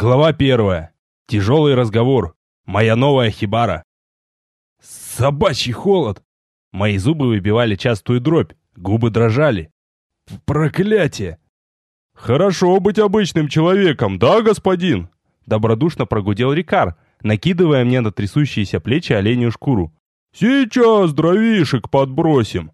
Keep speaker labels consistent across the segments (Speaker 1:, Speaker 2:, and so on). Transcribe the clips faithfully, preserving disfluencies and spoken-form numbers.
Speaker 1: Глава первая. Тяжелый разговор. Моя новая хибара. Собачий холод. Мои зубы выбивали частую дробь, губы дрожали. Проклятие! Хорошо быть обычным человеком, да, господин? Добродушно прогудел Рикар, накидывая мне на трясущиеся плечи оленью шкуру. Сейчас дровишек подбросим.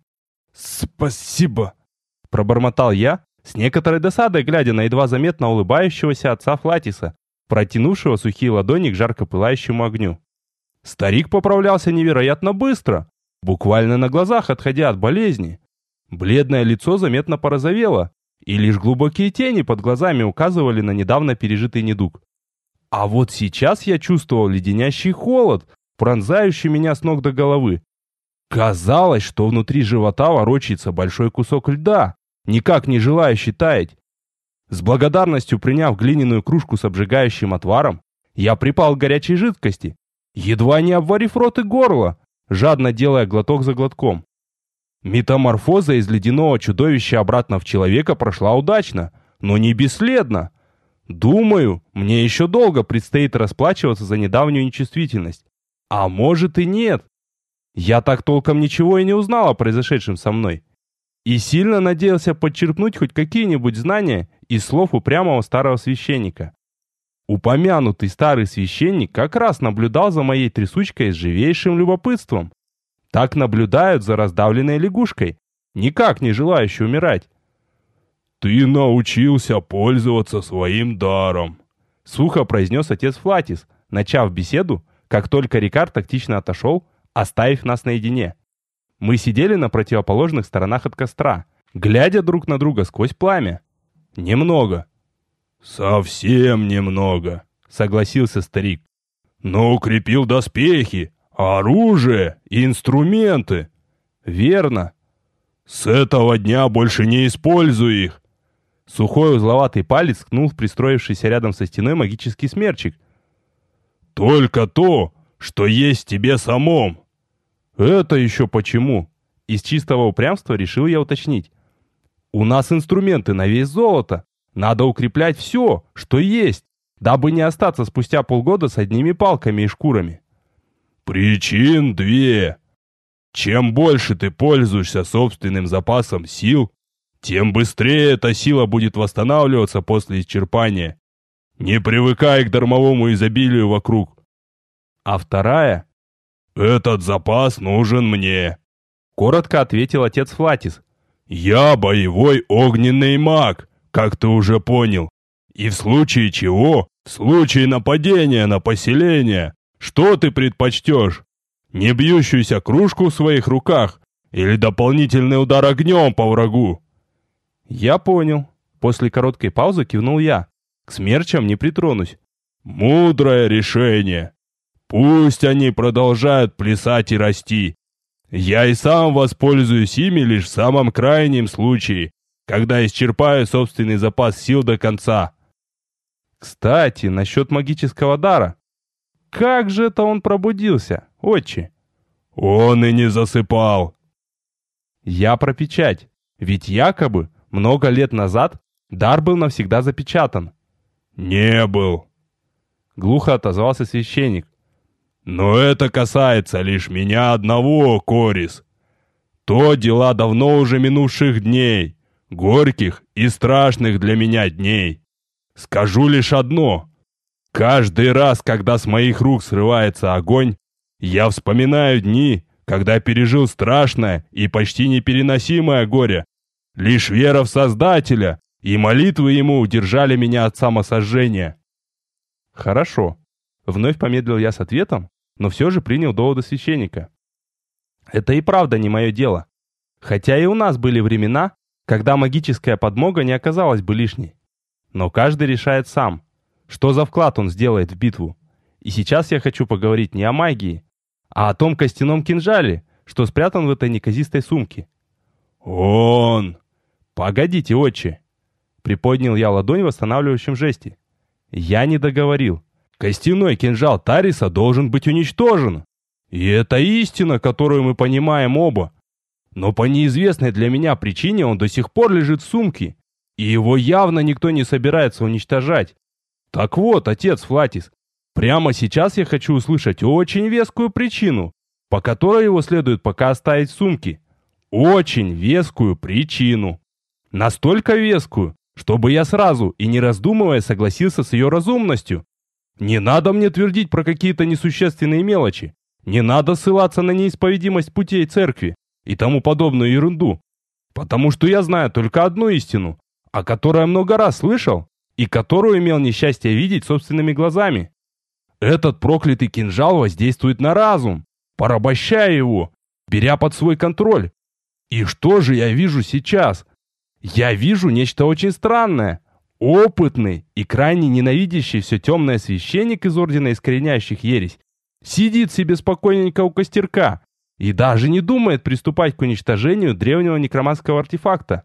Speaker 1: Спасибо, пробормотал я, с некоторой досадой глядя на едва заметно улыбающегося отца Флатиса, протянувшего сухие ладони к жарко пылающему огню. Старик поправлялся невероятно быстро, буквально на глазах отходя от болезни. Бледное лицо заметно порозовело, и лишь глубокие тени под глазами указывали на недавно пережитый недуг. А вот сейчас я чувствовал леденящий холод, пронзающий меня с ног до головы. Казалось, что внутри живота ворочается большой кусок льда, никак не желающий таять. С благодарностью приняв глиняную кружку с обжигающим отваром, я припал к горячей жидкости, едва не обварив рот и горло, жадно делая глоток за глотком. Метаморфоза из ледяного чудовища обратно в человека прошла удачно, но не бесследно. Думаю, мне еще долго предстоит расплачиваться за недавнюю нечувствительность. А может и нет. Я так толком ничего и не узнал о произошедшем со мной. И сильно надеялся подчерпнуть хоть какие-нибудь знания из слов упрямого старого священника. Упомянутый старый священник как раз наблюдал за моей трясучкой с живейшим любопытством. Так наблюдают за раздавленной лягушкой, никак не желающей умирать. «Ты научился пользоваться своим даром», — сухо произнес отец Флатис, начав беседу, как только Рикар тактично отошел, оставив нас наедине. Мы сидели на противоположных сторонах от костра, глядя друг на друга сквозь пламя. «Немного». «Совсем немного», — согласился старик. «Но укрепил доспехи, оружие и инструменты». «Верно». «С этого дня больше не используй их». Сухой узловатый палец ткнул в пристроившийся рядом со стеной магический смерчик. «Только то, что есть в тебе самом». «Это еще почему?» Из чистого упрямства решил я уточнить. «У нас инструменты на вес золота. Надо укреплять все, что есть, дабы не остаться спустя полгода с одними палками и шкурами». «Причин две. Чем больше ты пользуешься собственным запасом сил, тем быстрее эта сила будет восстанавливаться после исчерпания. Не привыкай к дармовому изобилию вокруг». «А вторая?» «Этот запас нужен мне», — коротко ответил отец Флатис. «Я боевой огненный маг, как ты уже понял. И в случае чего, в случае нападения на поселение, что ты предпочтешь? Не бьющуюся кружку в своих руках или дополнительный удар огнем по врагу?» «Я понял». После короткой паузы кивнул я. «К смерчам не притронусь». «Мудрое решение. Пусть они продолжают плясать и расти. Я и сам воспользуюсь ими лишь в самом крайнем случае, когда исчерпаю собственный запас сил до конца». «Кстати, насчет магического дара. Как же это он пробудился, отче?» «Он и не засыпал». «Я про печать. Ведь якобы много лет назад дар был навсегда запечатан». «Не был», — глухо отозвался священник. «Но это касается лишь меня одного, Корис. То дела давно уже минувших дней, горьких и страшных для меня дней. Скажу лишь одно. Каждый раз, когда с моих рук срывается огонь, я вспоминаю дни, когда пережил страшное и почти непереносимое горе. Лишь вера в Создателя и молитвы Ему удержали меня от самосожжения». «Хорошо». Вновь помедлил я с ответом, но все же принял доводы священника. Это и правда не мое дело. Хотя и у нас были времена, когда магическая подмога не оказалась бы лишней. Но каждый решает сам, что за вклад он сделает в битву. И сейчас я хочу поговорить не о магии, а о том костяном кинжале, что спрятан в этой неказистой сумке. «Он!» «Погодите, отче!» Приподнял я ладонь в восстанавливающем жесте. Я не договорил. Костяной кинжал Тариса должен быть уничтожен. И это истина, которую мы понимаем оба. Но по неизвестной для меня причине он до сих пор лежит в сумке, и его явно никто не собирается уничтожать. Так вот, отец Флатис, прямо сейчас я хочу услышать очень вескую причину, по которой его следует пока оставить в сумке. Очень вескую причину. Настолько вескую, чтобы я сразу и не раздумывая согласился с ее разумностью. Не надо мне твердить про какие-то несущественные мелочи. Не надо ссылаться на неисповедимость путей церкви и тому подобную ерунду. Потому что я знаю только одну истину, о которой я много раз слышал и которую имел несчастье видеть собственными глазами. Этот проклятый кинжал воздействует на разум, порабощая его, беря под свой контроль. И что же я вижу сейчас? Я вижу нечто очень странное. Опытный и крайне ненавидящий все темное священник из Ордена Искореняющих Ересь сидит себе спокойненько у костерка и даже не думает приступать к уничтожению древнего некроманского артефакта.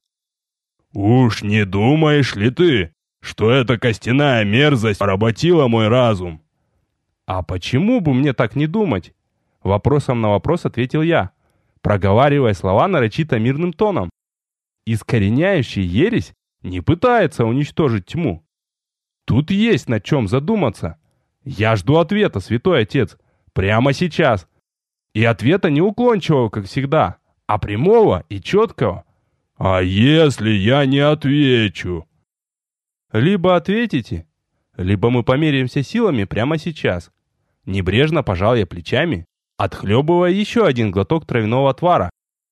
Speaker 2: «Уж не думаешь ли ты, что эта костяная мерзость поработила мой разум?»
Speaker 1: «А почему бы мне так не думать?» Вопросом на вопрос ответил я, проговаривая слова нарочито мирным тоном. Искореняющий ересь не пытается уничтожить тьму. Тут есть над чем задуматься. Я жду ответа, святой отец, прямо сейчас. И ответа не уклончивого, как всегда, а прямого и четкого.
Speaker 2: «А если я не отвечу?»
Speaker 1: Либо ответите, либо мы померяемся силами прямо сейчас. Небрежно пожал я плечами, отхлебывая еще один глоток травяного отвара.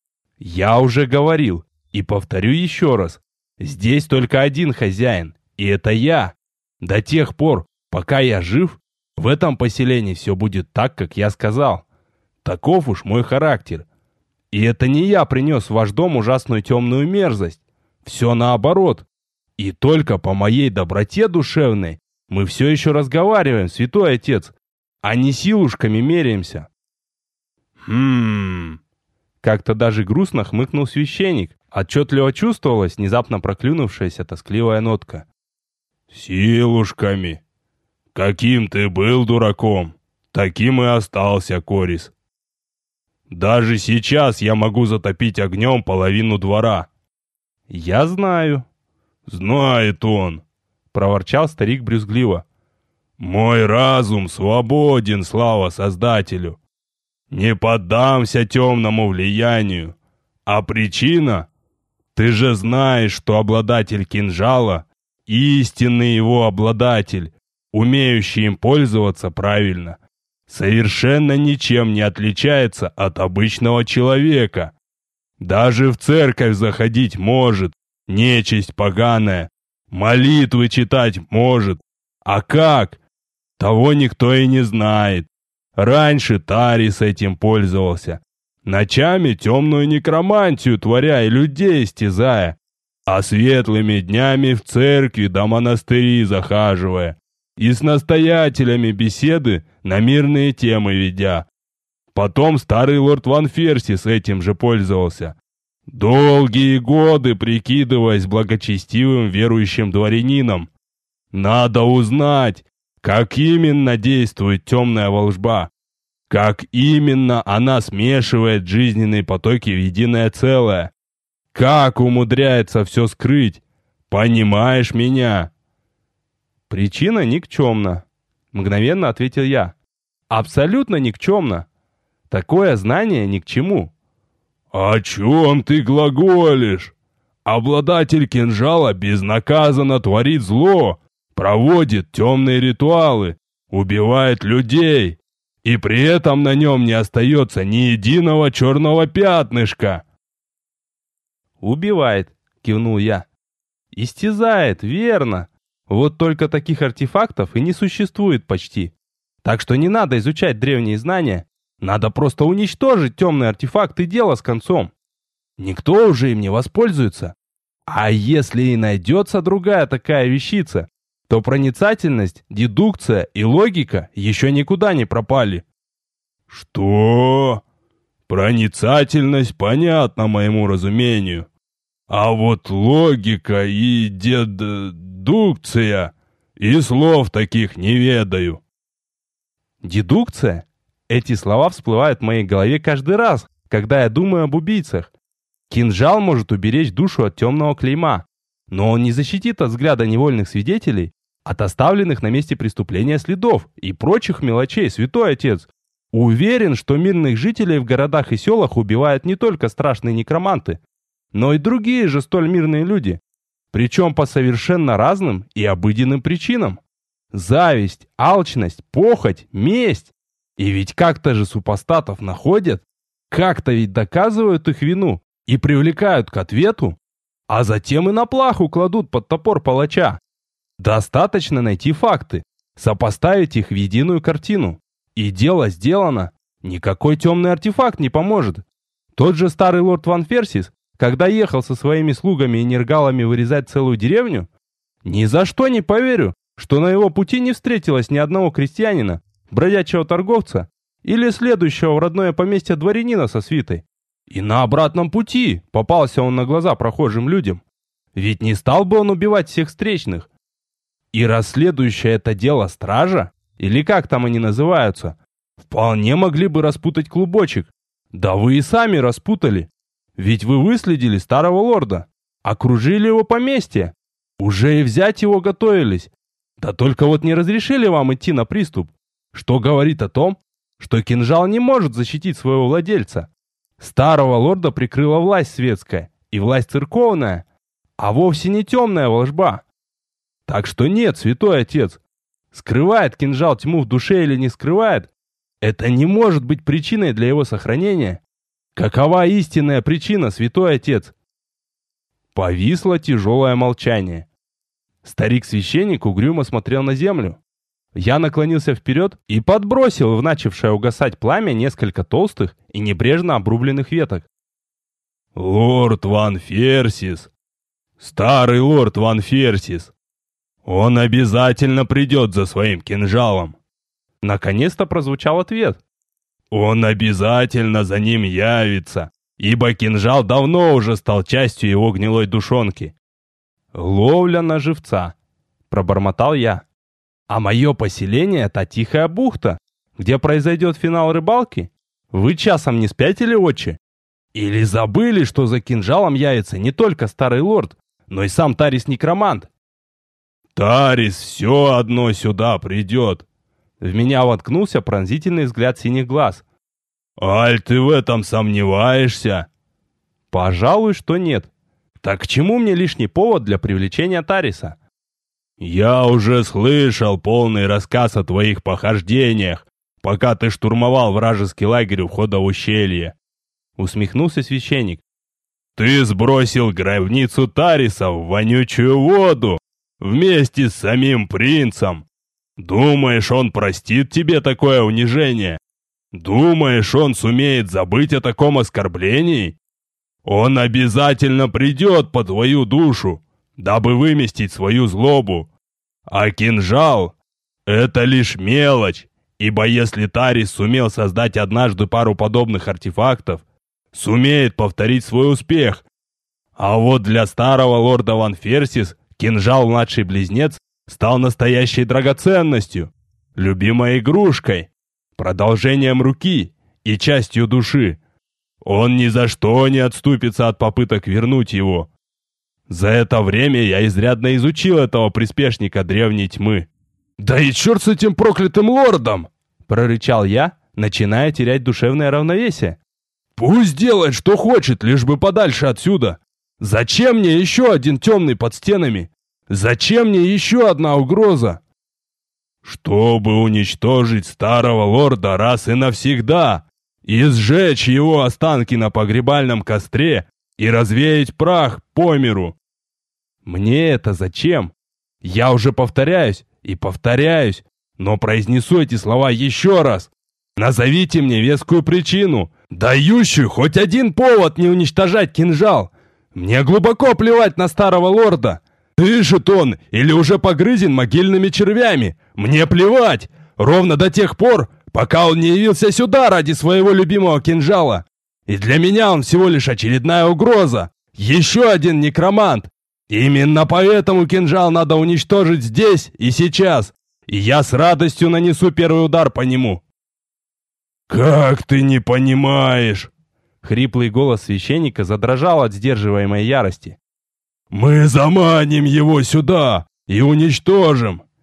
Speaker 1: Я уже говорил и повторю еще раз. Здесь только один хозяин, и это я. До тех пор, пока я жив, в этом поселении все будет так, как я сказал. Таков уж мой характер. И это не я принес в ваш дом ужасную темную мерзость. Все наоборот. И только по моей доброте душевной мы все еще разговариваем, святой отец, а не силушками меряемся.
Speaker 2: «Хм...»
Speaker 1: Как-то даже грустно хмыкнул священник. Отчетливо чувствовалась внезапно проклюнувшаяся тоскливая нотка.
Speaker 2: «Силушками. Каким ты был дураком, таким и остался, Корис. Даже сейчас я могу затопить огнем половину двора».
Speaker 1: «Я знаю».
Speaker 2: «Знает он»,
Speaker 1: — проворчал старик брюзгливо.
Speaker 2: «Мой разум свободен, слава Создателю. Не поддамся темному влиянию. А причина? Ты же знаешь, что обладатель кинжала — истинный его обладатель, умеющий им пользоваться правильно, совершенно ничем не отличается от обычного человека. Даже в церковь заходить может, нечисть поганая, молитвы читать может. А как? Того никто и не знает. Раньше Тарис этим пользовался, ночами темную некромантию творя и людей истязая, а светлыми днями в церкви да монастыри захаживая, и с настоятелями беседы на мирные темы ведя. Потом старый лорд Ван Ферси с этим же пользовался, долгие годы прикидываясь благочестивым верующим дворянином. Надо узнать, как именно действует темная волжба, как именно она смешивает жизненные потоки в единое целое, как умудряется все скрыть. Понимаешь меня?»
Speaker 1: «Причина никчемна», — мгновенно ответил я. «Абсолютно никчемна. Такое знание ни к чему».
Speaker 2: «О чем ты глаголишь? Обладатель кинжала безнаказанно творит зло, проводит темные ритуалы, убивает людей, и при этом на нем не остается ни единого черного пятнышка».
Speaker 1: «Убивает», — кивнул я. «Истязает, верно. Вот только таких артефактов и не существует почти. Так что не надо изучать древние знания. Надо просто уничтожить темный артефакт и дело с концом. Никто уже им не воспользуется. А если и найдется другая такая вещица, то проницательность, дедукция и логика еще никуда не пропали».
Speaker 2: «Что? Проницательность понятна моему разумению. А вот логика и дедукция, и слов таких не ведаю».
Speaker 1: «Дедукция?» Эти слова всплывают в моей голове каждый раз, когда я думаю об убийцах. Кинжал может уберечь душу от темного клейма, но он не защитит от взгляда невольных свидетелей от оставленных на месте преступления следов и прочих мелочей, святой отец. Уверен, что мирных жителей в городах и селах убивают не только страшные некроманты, но и другие же столь мирные люди, причем по совершенно разным и обыденным причинам. Зависть, алчность, похоть, месть. И ведь как-то же супостатов находят, как-то ведь доказывают их вину и привлекают к ответу, а затем и на плаху кладут под топор палача. Достаточно найти факты, сопоставить их в единую картину. И дело сделано. Никакой темный артефакт не поможет. Тот же старый лорд Ван Ферсис, когда ехал со своими слугами и нергалами вырезать целую деревню, ни за что не поверю, что на его пути не встретилось ни одного крестьянина, бродячего торговца или следующего в родное поместье дворянина со свитой. И на обратном пути попался он на глаза прохожим людям. Ведь не стал бы он убивать всех встречных. И расследующая это дело стража, или как там они называются, вполне могли бы распутать клубочек. Да вы и сами распутали. Ведь вы выследили старого лорда, окружили его поместье, уже и взять его готовились. Да только вот не разрешили вам идти на приступ, что говорит о том, что кинжал не может защитить своего владельца. Старого лорда прикрыла власть светская и власть церковная, а вовсе не темная волжба. Так что нет, святой отец, скрывает кинжал тьму в душе или не скрывает, это не может быть причиной для его сохранения. Какова истинная причина, святой отец? Повисло тяжелое молчание. Старик-священник угрюмо смотрел на землю. Я наклонился вперед и подбросил в начавшее угасать пламя несколько толстых и небрежно обрубленных веток.
Speaker 2: «Лорд Ван Ферсис! Старый лорд Ван Ферсис! Он обязательно придет за своим кинжалом!»
Speaker 1: Наконец-то прозвучал ответ.
Speaker 2: «Он обязательно за ним явится, ибо кинжал давно уже стал частью его гнилой душонки».
Speaker 1: «Ловля на живца», — пробормотал я. «А мое поселение — та тихая бухта, где произойдет финал рыбалки? Вы часом не спятили, отче? Или забыли, что за кинжалом явится не только старый лорд, но и сам Тарис-некромант?»
Speaker 2: «Тарис все одно сюда придет!»
Speaker 1: В меня воткнулся пронзительный взгляд синих глаз.
Speaker 2: «Аль, ты в этом сомневаешься?»
Speaker 1: «Пожалуй, что нет. Так к чему мне лишний повод для привлечения Тариса?»
Speaker 2: «Я уже слышал полный рассказ о твоих похождениях, пока ты штурмовал вражеский лагерь у входа в ущелье», —
Speaker 1: усмехнулся священник.
Speaker 2: «Ты сбросил гробницу Тариса в вонючую воду вместе с самим принцем. Думаешь, он простит тебе такое унижение? Думаешь, он сумеет забыть о таком оскорблении? Он обязательно придет по твою душу, дабы выместить свою злобу. А кинжал — это лишь мелочь, ибо если Тарис сумел создать однажды пару подобных артефактов, сумеет повторить свой успех. А вот для старого лорда Ван Ферсис кинжал младший близнец стал настоящей драгоценностью, любимой игрушкой, продолжением руки и частью души. Он ни за что не отступится от попыток вернуть его. За это время я изрядно изучил этого приспешника древней тьмы».
Speaker 1: «Да и черт с этим проклятым лордом!» — прорычал я, начиная терять душевное равновесие. «Пусть делает, что хочет, лишь бы подальше отсюда. Зачем мне еще один темный под стенами? Зачем мне еще одна угроза?»
Speaker 2: «Чтобы уничтожить старого лорда раз и навсегда, и сжечь его останки на погребальном костре, и развеять прах по миру».
Speaker 1: «Мне это зачем? Я уже повторяюсь и повторяюсь, но произнесу эти слова еще раз. Назовите мне вескую причину, дающую хоть один повод не уничтожать кинжал. Мне глубоко плевать на старого лорда. Дышит он или уже погрызен могильными червями. Мне плевать, ровно до тех пор, пока он не явился сюда ради своего любимого кинжала. И для меня он всего лишь очередная угроза. Еще один некромант. Именно поэтому кинжал надо уничтожить здесь и сейчас. И я с радостью нанесу первый удар по нему».
Speaker 2: «Как ты не понимаешь?»
Speaker 1: Хриплый голос священника задрожал от сдерживаемой ярости.
Speaker 2: «Мы заманим его сюда и уничтожим.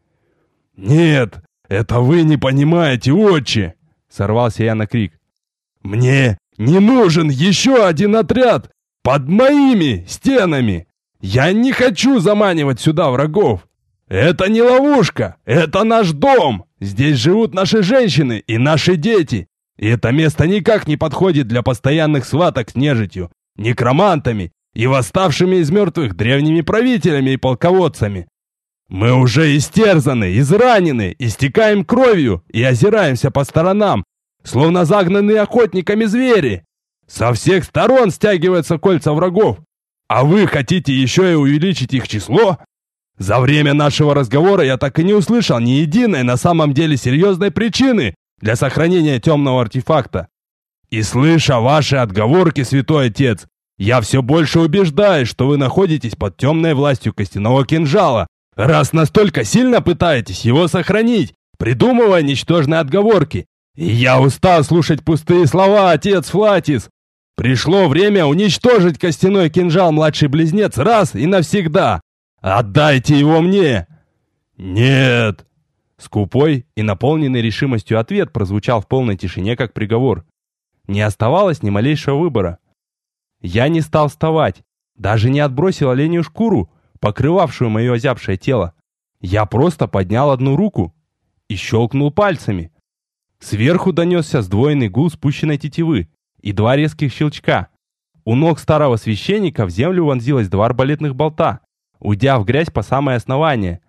Speaker 2: «Нет, это вы не понимаете, отче!» Сорвался я на крик. «Мне не нужен еще один отряд под моими стенами! Я не хочу заманивать сюда врагов! Это не ловушка, это наш дом! Здесь живут наши женщины и наши дети! И это место никак не подходит для постоянных сваток с нежитью, некромантами и восставшими из мертвых древними правителями и полководцами! Мы уже истерзаны, изранены, истекаем кровью и озираемся по сторонам, словно загнанные охотниками звери. Со всех сторон стягиваются кольца врагов, а вы хотите еще и увеличить их число? За время нашего разговора я так и не услышал ни единой на самом деле серьезной причины для сохранения темного артефакта. И слыша ваши отговорки, святой отец, я все больше убеждаюсь, что вы находитесь под темной властью костяного кинжала, раз настолько сильно пытаетесь его сохранить, придумывая ничтожные отговорки. И я устал слушать пустые слова, отец Флатис. Пришло время уничтожить костяной кинжал, младший близнец, раз и навсегда. Отдайте его мне. Нет. Скупой и наполненный решимостью ответ прозвучал в полной тишине, как приговор. Не оставалось ни малейшего выбора. Я не стал вставать, даже не отбросил оленью шкуру, покрывавшую мое озябшее тело. Я просто поднял одну руку и щелкнул пальцами. Сверху донесся сдвоенный гул спущенной тетивы и два резких щелчка. У ног старого священника в землю вонзилось два арбалетных болта, уйдя в грязь по самое основание.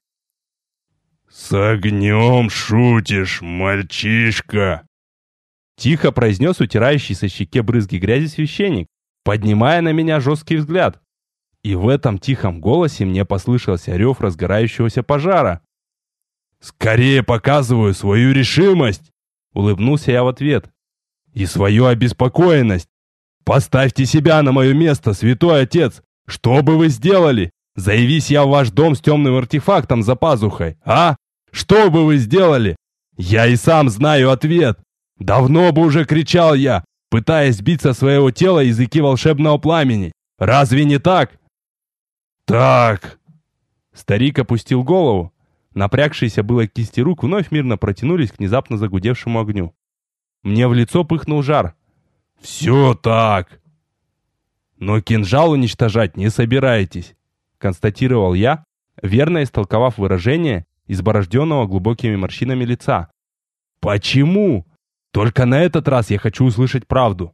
Speaker 1: «С огнем шутишь, мальчишка!»
Speaker 2: Тихо произнес утирающий со щеке брызги грязи священник, поднимая на меня жесткий взгляд. И в этом тихом голосе мне послышался рев разгорающегося пожара.
Speaker 1: «Скорее показываю свою решимость!»
Speaker 2: Улыбнулся я в ответ.
Speaker 1: «И свою обеспокоенность! Поставьте себя на мое место, святой отец! Что бы вы сделали? Заявись я в ваш дом с темным артефактом за пазухой, а? Что бы вы сделали? Я и сам знаю ответ! Давно бы уже кричал я, пытаясь сбить со своего тела языки волшебного пламени! Разве не так?» «Так!»
Speaker 2: Старик опустил голову. Напрягшиеся было кисти рук вновь мирно протянулись к внезапно загудевшему огню. Мне в лицо пыхнул жар.
Speaker 1: «Все так!»
Speaker 2: «Но кинжал уничтожать не собираетесь», констатировал я, верно истолковав выражение изборожденного глубокими морщинами лица. «Почему? Только на этот раз я хочу услышать правду».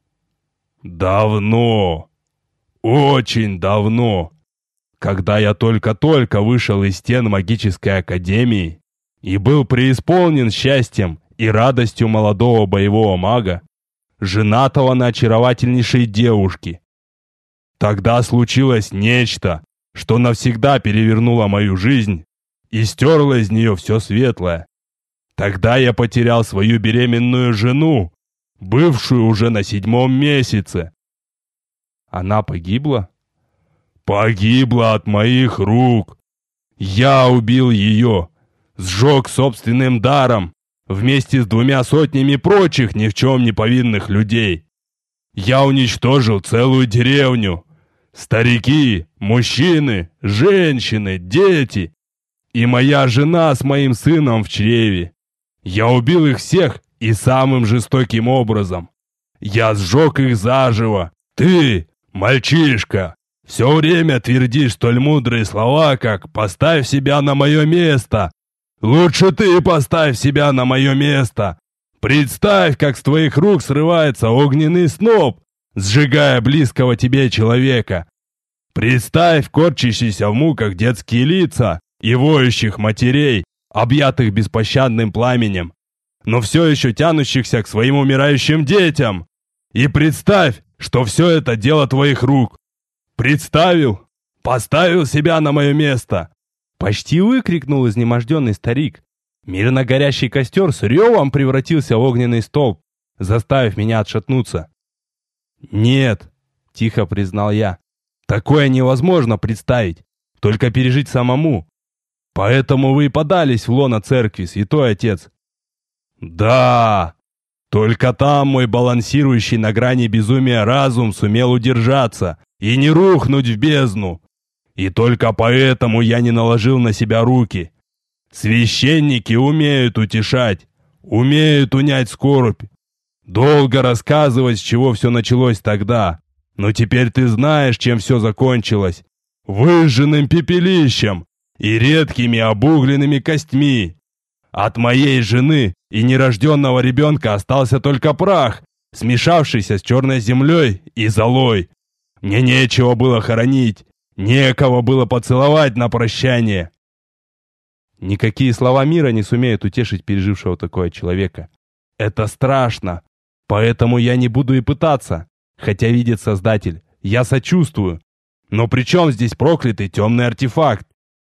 Speaker 1: «Давно, очень давно, когда я только-только вышел из стен магической академии и был преисполнен счастьем и радостью молодого боевого мага, женатого на очаровательнейшей девушке. Тогда случилось нечто, что навсегда перевернуло мою жизнь и стерло из нее все светлое. Тогда я потерял свою беременную жену, бывшую уже на седьмом месяце».
Speaker 2: «Она погибла?»
Speaker 1: «Погибла от моих рук. Я убил ее, сжег собственным даром, вместе с двумя сотнями прочих ни в чем не повинных людей. Я уничтожил целую деревню. Старики, мужчины, женщины, дети. И моя жена с моим сыном в чреве. Я убил их всех и самым жестоким образом. Я сжег их заживо. Ты, мальчишка, все время твердишь столь мудрые слова, как «поставь себя на мое место». Лучше ты поставь себя на мое место. Представь, как с твоих рук срывается огненный сноп, сжигая близкого тебе человека. Представь корчащиеся в муках детские лица и воющих матерей, объятых беспощадным пламенем, но все еще тянущихся к своим умирающим детям. И представь, что все это дело твоих рук. Представил? Поставил себя на мое место!»
Speaker 2: Почти выкрикнул изнеможденный старик. Мирно горящий костер с ревом превратился в огненный столб, заставив меня отшатнуться. «Нет», — тихо признал я, — «такое невозможно представить, только пережить самому. Поэтому вы и подались в лоно церкви, святой отец».
Speaker 1: «Да, только там мой балансирующий на грани безумия разум сумел удержаться и не рухнуть в бездну. И только поэтому я не наложил на себя руки.
Speaker 2: Священники умеют утешать, умеют унять скорбь. Долго рассказывать, с чего все началось тогда, но теперь ты знаешь, чем все закончилось. Выжженным пепелищем и редкими обугленными костьми. От моей жены и нерожденного ребенка остался только прах, смешавшийся с черной землей и золой. Мне нечего было хоронить, некого было поцеловать на прощание.
Speaker 1: Никакие слова мира не сумеют утешить пережившего такое человека. Это страшно, поэтому я не буду и пытаться. Хотя видит Создатель, я сочувствую. Но при чем здесь проклятый темный артефакт?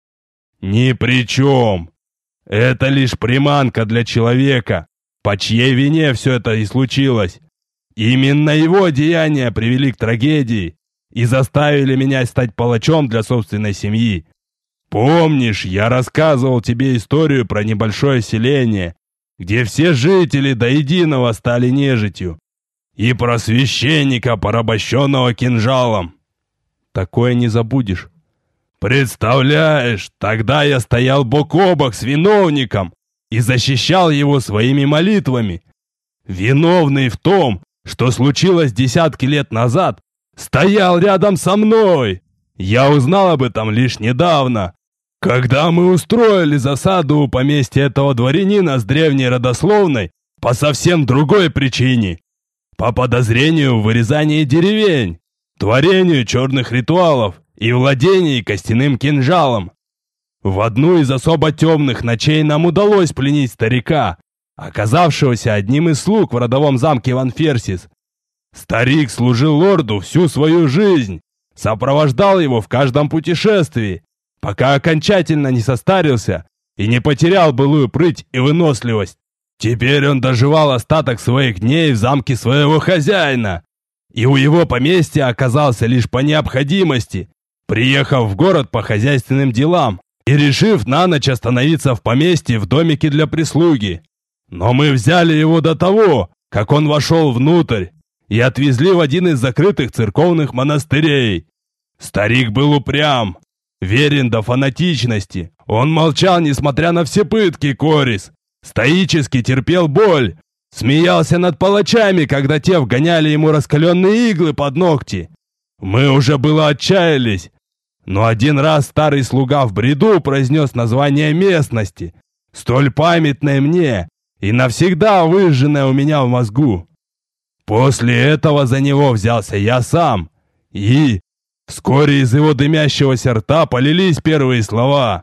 Speaker 2: Ни при чем. Это лишь приманка для человека, по чьей вине все это и случилось. Именно его деяния привели к трагедии и заставили меня стать палачом для собственной семьи. Помнишь, я рассказывал тебе историю про небольшое селение, где все жители до единого стали нежитью, и про священника, порабощенного кинжалом?
Speaker 1: Такое не забудешь.
Speaker 2: Представляешь, тогда я стоял бок о бок с виновником и защищал его своими молитвами. Виновный в том, что случилось десятки лет назад, стоял рядом со мной. Я узнал об этом лишь недавно, когда мы устроили засаду у поместья этого дворянина с древней родословной по совсем другой причине. По подозрению в вырезании деревень, творению черных ритуалов и владении костяным кинжалом. В одну из особо темных ночей нам удалось пленить старика, оказавшегося одним из слуг в родовом замке Ван Ферсис. Старик служил лорду всю свою жизнь, сопровождал его в каждом путешествии, пока окончательно не состарился и не потерял былую прыть и выносливость. Теперь он доживал остаток своих дней в замке своего хозяина, и у его поместья оказался лишь по необходимости, приехав в город по хозяйственным делам и решив на ночь остановиться в поместье в домике для прислуги. Но мы взяли его до того, как он вошел внутрь, и отвезли в один из закрытых церковных монастырей. Старик был упрям, верен до фанатичности. Он молчал, несмотря на все пытки, Корис, стоически терпел боль, смеялся над палачами, когда те вгоняли ему раскаленные иглы под ногти. Мы уже было отчаялись, но один раз старый слуга в бреду произнес название местности, столь памятное мне и навсегда выжженное у меня в мозгу. После этого за него взялся я сам, и вскоре из его дымящегося рта полились первые слова.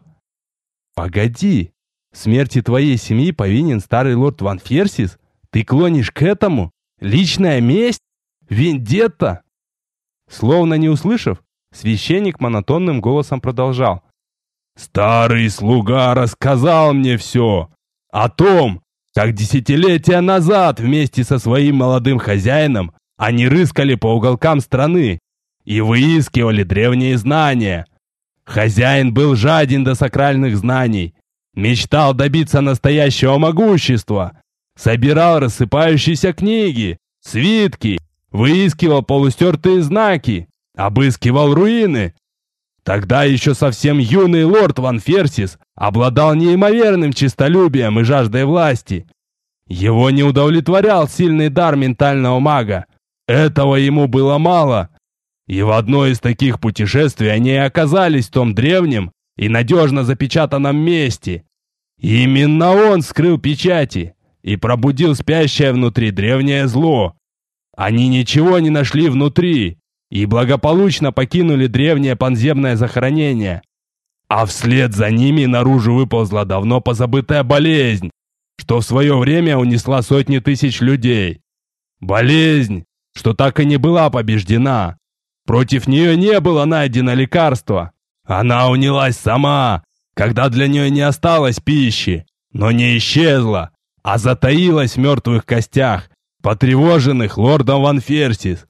Speaker 1: «Погоди, в смерти твоей семьи повинен старый лорд Ван Ферсис? Ты клонишь к этому? Личная месть? Вендетта?» Словно не услышав, священник монотонным голосом продолжал.
Speaker 2: «Старый слуга рассказал мне все о том, как десятилетия назад вместе со своим молодым хозяином они рыскали по уголкам страны и выискивали древние знания. Хозяин был жаден до сакральных знаний, мечтал добиться настоящего могущества, собирал рассыпающиеся книги, свитки, выискивал полустертые знаки, обыскивал руины. Тогда еще совсем юный лорд Ван Ферсис обладал неимоверным честолюбием и жаждой власти. Его не удовлетворял сильный дар ментального мага. Этого ему было мало. И в одно из таких путешествий они оказались в том древнем и надежно запечатанном месте. Именно он скрыл печати и пробудил спящее внутри древнее зло. Они ничего не нашли внутри и благополучно покинули древнее подземное захоронение. А вслед за ними наружу выползла давно позабытая болезнь, что в свое время унесла сотни тысяч людей. Болезнь, что так и не была побеждена. Против нее не было найдено лекарства. Она унялась сама, когда для нее не осталось пищи, но не исчезла, а затаилась в мертвых костях, потревоженных лордом Ван Ферсис.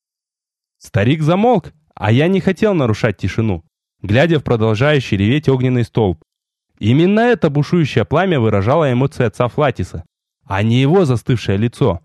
Speaker 1: Старик замолк, а я не хотел нарушать тишину, глядя в продолжающий реветь огненный столб. Именно это бушующее пламя выражало эмоции отца Флатиса, а не его застывшее лицо.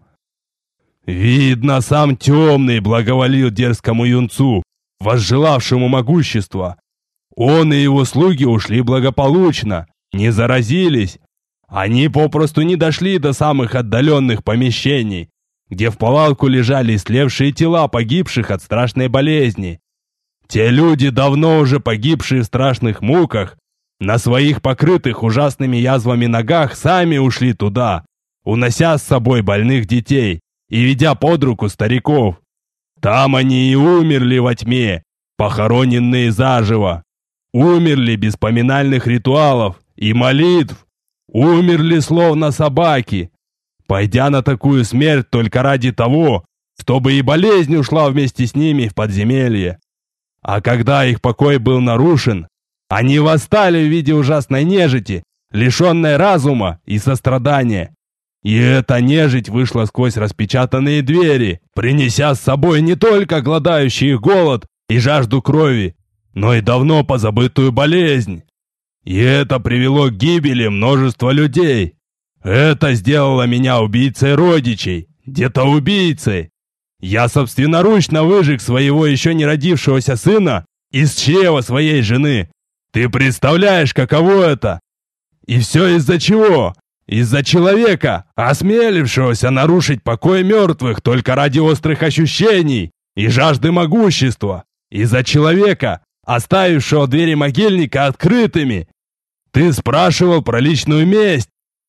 Speaker 2: «Видно, сам темный благоволил дерзкому юнцу, возжелавшему могущества. Он и его слуги ушли благополучно, не заразились. Они попросту не дошли до самых отдаленных помещений, где в повалку лежали истлевшие тела погибших от страшной болезни. Те люди, давно уже погибшие в страшных муках, на своих покрытых ужасными язвами ногах сами ушли туда, унося с собой больных детей и ведя под руку стариков. Там они и умерли во тьме, похороненные заживо. Умерли без поминальных ритуалов и молитв. Умерли словно собаки, пойдя на такую смерть только ради того, чтобы и болезнь ушла вместе с ними в подземелье. А когда их покой был нарушен, они восстали в виде ужасной нежити, лишенной разума и сострадания. И эта нежить вышла сквозь распечатанные двери, принеся с собой не только гладающий их голод и жажду крови, но и давно позабытую болезнь. И это привело к гибели множества людей. Это сделало меня убийцей родичей, детоубийцей. Я собственноручно выжег своего еще не родившегося сына из чрева своей жены. Ты представляешь, каково это? И все из-за чего? Из-за человека, осмелившегося нарушить покой мертвых только ради острых ощущений и жажды могущества. Из-за человека, оставившего двери могильника открытыми. Ты спрашивал про личную месть?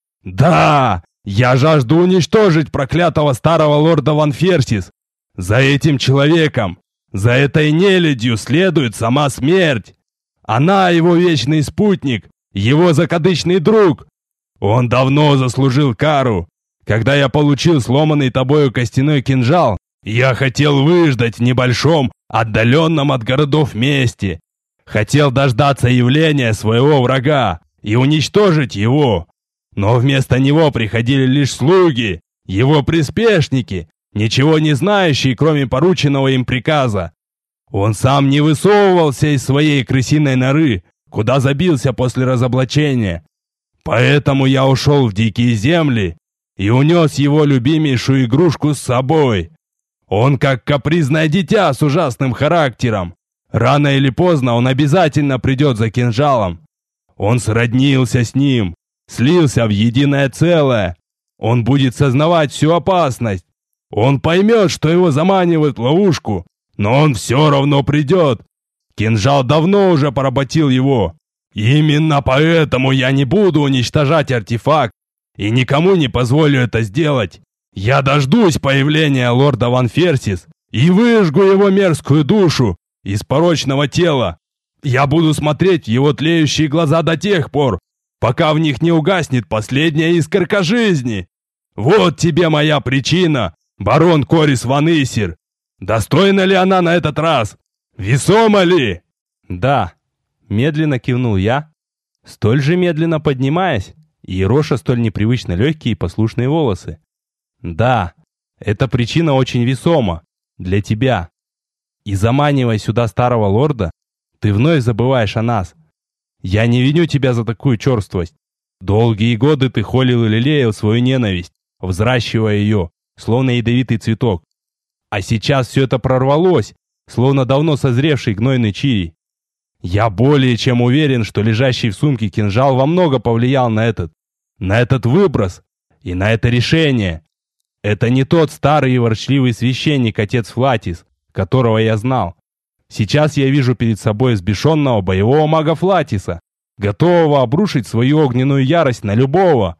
Speaker 2: Да, я жажду уничтожить проклятого старого лорда Ван Ферсис. За этим человеком, за этой нелюдью следует сама смерть. Она его вечный спутник, его закадычный друг. Он давно заслужил кару. Когда я получил сломанный тобою костяной кинжал, я хотел выждать в небольшом, отдаленном от городов месте. Хотел дождаться явления своего врага и уничтожить его. Но вместо него приходили лишь слуги, его приспешники, ничего не знающие, кроме порученного им приказа. Он сам не высовывался из своей крысиной норы, куда забился после разоблачения. Поэтому я ушел в дикие земли и унес его любимейшую игрушку с собой. Он как капризное дитя с ужасным характером. Рано или поздно он обязательно придет за кинжалом. Он сроднился с ним, слился в единое целое. Он будет сознавать всю опасность. Он поймет, что его заманивают в ловушку, но он все равно придет. Кинжал давно уже поработил его. Именно поэтому я не буду уничтожать артефакт и никому не позволю это сделать. Я дождусь появления лорда Ван Ферсис и выжгу его мерзкую душу из порочного тела. Я буду смотреть в его тлеющие глаза до тех пор, пока в них не угаснет последняя искорка жизни. Вот тебе моя причина, барон Корис Ван Исир. Достойна ли она на этот раз? Весома ли?
Speaker 1: Да, медленно кивнул я, столь же медленно поднимаясь, и ероша столь непривычно легкие и послушные волосы. Да, эта причина очень весома для тебя. И заманивая сюда старого лорда, ты вновь забываешь о нас. Я не виню тебя за такую черствость. Долгие годы ты холил и лелеял свою ненависть, взращивая ее, словно ядовитый цветок. А сейчас все это прорвалось, словно давно созревший гнойный чирий. Я более чем уверен, что лежащий в сумке кинжал во много повлиял на этот, на этот выброс и на это решение. Это не тот старый и ворчливый священник, отец Флатис, которого я знал. Сейчас я вижу перед собой взбешенного боевого мага Флатиса, готового обрушить свою огненную ярость на любого.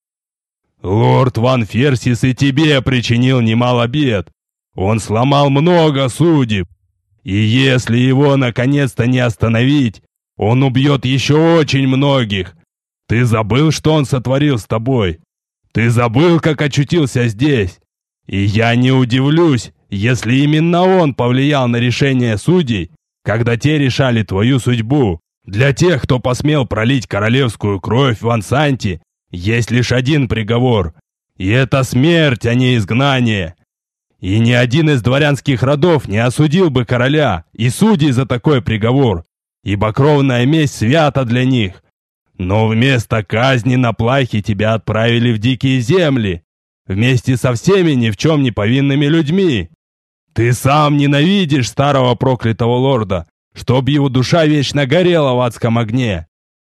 Speaker 2: Лорд Ван Ферсис и тебе причинил немало бед. Он сломал много судеб. И если его наконец-то не остановить, он убьет еще очень многих. Ты забыл, что он сотворил с тобой? Ты забыл, как очутился здесь? И я не удивлюсь, если именно он повлиял на решение судей, когда те решали твою судьбу. Для тех, кто посмел пролить королевскую кровь в Ансанте, есть лишь один приговор. И это смерть, а не изгнание. И ни один из дворянских родов не осудил бы короля и судей за такой приговор, ибо кровная месть свята для них. Но вместо казни на плахе тебя отправили в дикие земли, вместе со всеми ни в чем не повинными людьми. Ты сам ненавидишь старого проклятого лорда, чтоб его душа вечно горела в адском огне.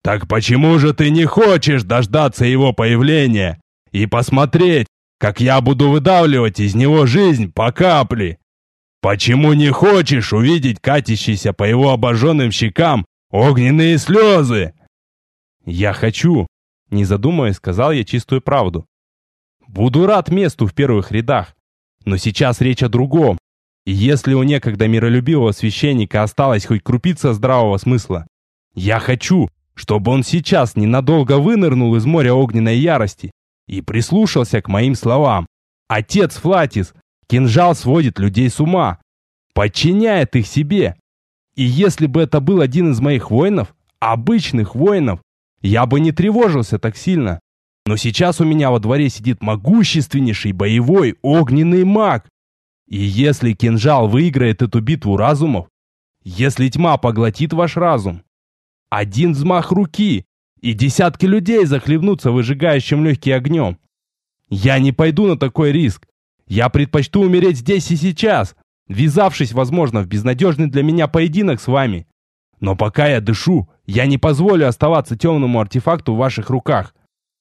Speaker 2: Так почему же ты не хочешь дождаться его появления и посмотреть, как я буду выдавливать из него жизнь по капле? Почему не хочешь увидеть катящиеся по его обожженным щекам огненные слезы?
Speaker 1: Я хочу, не задумываясь, сказал я чистую правду. Буду рад месту в первых рядах, но сейчас речь о другом. И если у некогда миролюбивого священника осталась хоть крупица здравого смысла, я хочу, чтобы он сейчас ненадолго вынырнул из моря огненной ярости и прислушался к моим словам. Отец Флатис, кинжал сводит людей с ума, подчиняет их себе. И если бы это был один из моих воинов, обычных воинов, я бы не тревожился так сильно. Но сейчас у меня во дворе сидит могущественнейший боевой огненный маг. И если кинжал выиграет эту битву разумов, если тьма поглотит ваш разум, один взмах руки, и десятки людей захлебнутся выжигающим легкие огнем. Я не пойду на такой риск. Я предпочту умереть здесь и сейчас, ввязавшись, возможно, в безнадежный для меня поединок с вами. Но пока я дышу, я не позволю оставаться темному артефакту в ваших руках.